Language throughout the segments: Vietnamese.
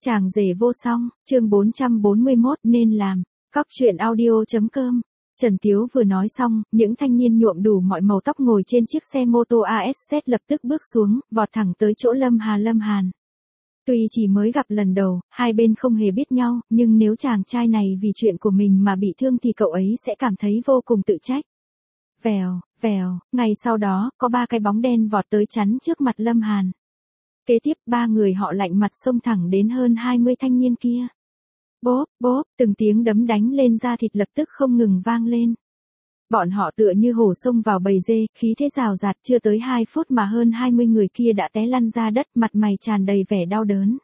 Chàng rể vô song, chương 441 nên làm. Cóc truyện audio.com. Trần Tiếu vừa nói xong, những thanh niên nhuộm đủ mọi màu tóc ngồi trên chiếc xe mô tô ASZ lập tức bước xuống, vọt thẳng tới chỗ Lâm Hàn. Tuy chỉ mới gặp lần đầu, hai bên không hề biết nhau, nhưng nếu chàng trai này vì chuyện của mình mà bị thương thì cậu ấy sẽ cảm thấy vô cùng tự trách. Vèo, ngày sau đó, có ba cái bóng đen vọt tới chắn trước mặt Lâm Hàn. Kế tiếp ba người họ lạnh mặt xông thẳng đến hơn 20 thanh niên kia. Bốp, từng tiếng đấm đánh lên da thịt lập tức không ngừng vang lên. Bọn họ tựa như hổ xông vào bầy dê, khí thế rào rạt, chưa tới 2 phút mà hơn 20 người kia đã té lăn ra đất, mặt mày tràn đầy vẻ đau đớn.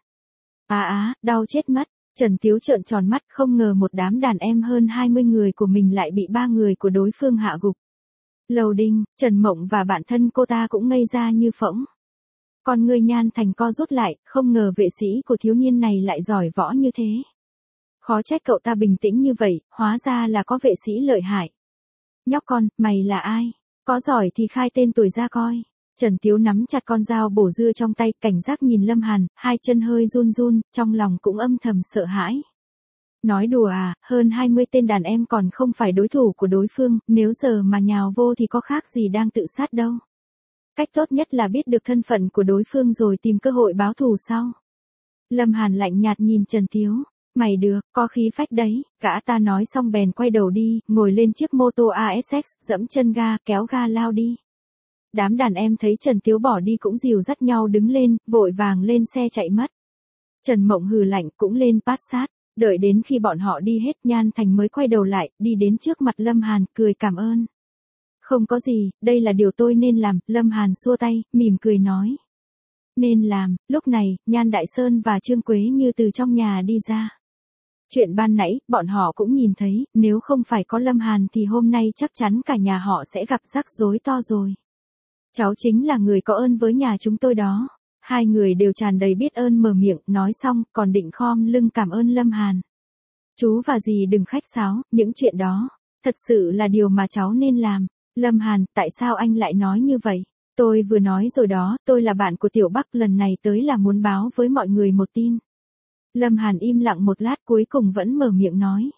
Đau chết mất. Trần Tiếu trợn tròn mắt, không ngờ một đám đàn em hơn 20 người của mình lại bị ba người của đối phương hạ gục. Lầu Đinh, Trần Mộng và bạn thân cô ta cũng ngây ra như phỗng. Con người Nhan Thành co rút lại, không ngờ vệ sĩ của thiếu niên này lại giỏi võ như thế. Khó trách cậu ta bình tĩnh như vậy, hóa ra là có vệ sĩ lợi hại. Nhóc con, mày là ai? Có giỏi thì khai tên tuổi ra coi. Trần Tiếu nắm chặt con dao bổ dưa trong tay, cảnh giác nhìn Lâm Hàn, hai chân hơi run, trong lòng cũng âm thầm sợ hãi. Nói đùa à, hơn 20 tên đàn em còn không phải đối thủ của đối phương, nếu giờ mà nhào vô thì có khác gì đang tự sát đâu. Cách tốt nhất là biết được thân phận của đối phương rồi tìm cơ hội báo thù sau. Lâm Hàn lạnh nhạt nhìn Trần Tiếu. Mày được, có khí phách đấy, gã ta nói xong bèn quay đầu đi, ngồi lên chiếc mô tô ASX, dẫm chân ga, kéo ga lao đi. Đám đàn em thấy Trần Tiếu bỏ đi cũng dìu dắt nhau đứng lên, vội vàng lên xe chạy mất. Trần Mộng hừ lạnh cũng lên Passat, đợi đến khi bọn họ đi hết Nhan Thành mới quay đầu lại, đi đến trước mặt Lâm Hàn, cười cảm ơn. Không có gì, đây là điều tôi nên làm, Lâm Hàn xua tay, mỉm cười nói. Nên làm, lúc này, Nhan Đại Sơn và Trương Quế Như từ trong nhà đi ra. Chuyện ban nãy, bọn họ cũng nhìn thấy, nếu không phải có Lâm Hàn thì hôm nay chắc chắn cả nhà họ sẽ gặp rắc rối to rồi. Cháu chính là người có ơn với nhà chúng tôi đó. Hai người đều tràn đầy biết ơn mở miệng, nói xong, còn định khom lưng cảm ơn Lâm Hàn. Chú và dì đừng khách sáo, những chuyện đó, thật sự là điều mà cháu nên làm. Lâm Hàn, tại sao anh lại nói như vậy? Tôi vừa nói rồi đó, tôi là bạn của Tiểu Bắc, lần này tới là muốn báo với mọi người một tin. Lâm Hàn im lặng một lát cuối cùng vẫn mở miệng nói.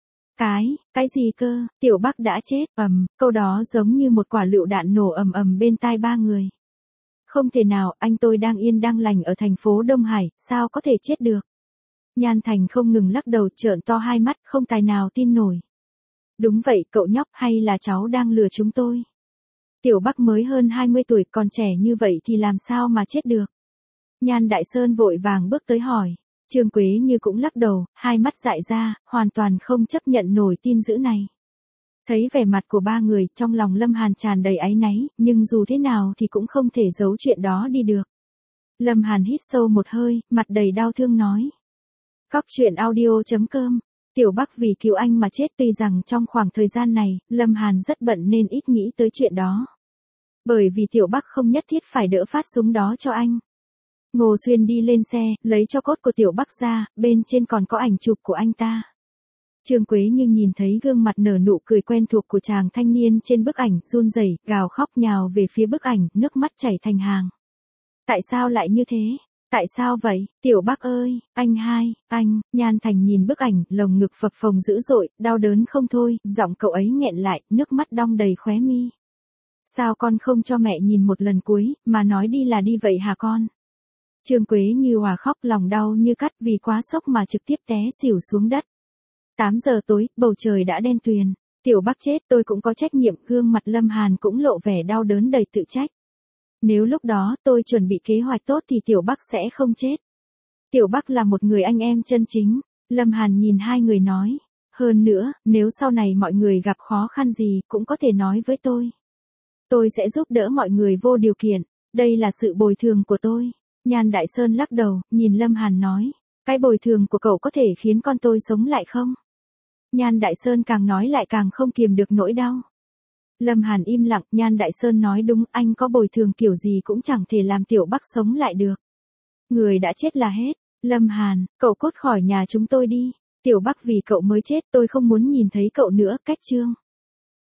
Cái gì cơ, Tiểu Bắc đã chết, câu đó giống như một quả lựu đạn nổ ầm bên tai ba người. Không thể nào, anh tôi đang yên đang lành ở thành phố Đông Hải, sao có thể chết được? Nhan Thành không ngừng lắc đầu trợn to hai mắt, không tài nào tin nổi. Đúng vậy, cậu nhóc, hay là cháu đang lừa chúng tôi? Tiểu Bắc mới hơn 20 tuổi, còn trẻ như vậy thì làm sao mà chết được? Nhan Đại Sơn vội vàng bước tới hỏi. Trương Quế Như cũng lắc đầu, hai mắt dại ra, hoàn toàn không chấp nhận nổi tin dữ này. Thấy vẻ mặt của ba người, trong lòng Lâm Hàn tràn đầy áy náy, nhưng dù thế nào thì cũng không thể giấu chuyện đó đi được. Lâm Hàn hít sâu một hơi, mặt đầy đau thương nói. Cóc truyện audio.com. Tiểu Bắc vì cứu anh mà chết, tuy rằng trong khoảng thời gian này, Lâm Hàn rất bận nên ít nghĩ tới chuyện đó. Bởi vì Tiểu Bắc không nhất thiết phải đỡ phát súng đó cho anh. Ngô Xuyên đi lên xe, lấy cho cốt của Tiểu Bắc ra, bên trên còn có ảnh chụp của anh ta. Trương Quế Như nhìn thấy gương mặt nở nụ cười quen thuộc của chàng thanh niên trên bức ảnh, run rẩy, gào khóc nhào về phía bức ảnh, nước mắt chảy thành hàng. Tại sao lại như thế? Tại sao vậy? Tiểu Bắc ơi, anh, Nhan Thành nhìn bức ảnh, lồng ngực phập phồng dữ dội, đau đớn không thôi, giọng cậu ấy nghẹn lại, nước mắt đong đầy khóe mi. Sao con không cho mẹ nhìn một lần cuối, mà nói đi là đi vậy hả con? Trương Quế Như hòa khóc, lòng đau như cắt vì quá sốc mà trực tiếp té xỉu xuống đất. 8 giờ tối, bầu trời đã đen tuyền. Tiểu Bắc chết, tôi cũng có trách nhiệm, gương mặt Lâm Hàn cũng lộ vẻ đau đớn đầy tự trách. Nếu lúc đó tôi chuẩn bị kế hoạch tốt thì Tiểu Bắc sẽ không chết. Tiểu Bắc là một người anh em chân chính. Lâm Hàn nhìn hai người nói. Hơn nữa, nếu sau này mọi người gặp khó khăn gì cũng có thể nói với tôi. Tôi sẽ giúp đỡ mọi người vô điều kiện. Đây là sự bồi thường của tôi. Nhan Đại Sơn lắc đầu, nhìn Lâm Hàn nói. Cái bồi thường của cậu có thể khiến con tôi sống lại không? Nhan Đại Sơn càng nói lại càng không kiềm được nỗi đau. Lâm Hàn im lặng, Nhan Đại Sơn nói đúng, anh có bồi thường kiểu gì cũng chẳng thể làm Tiểu Bắc sống lại được. Người đã chết là hết. Lâm Hàn, cậu cút khỏi nhà chúng tôi đi. Tiểu Bắc vì cậu mới chết, tôi không muốn nhìn thấy cậu nữa, cách chương.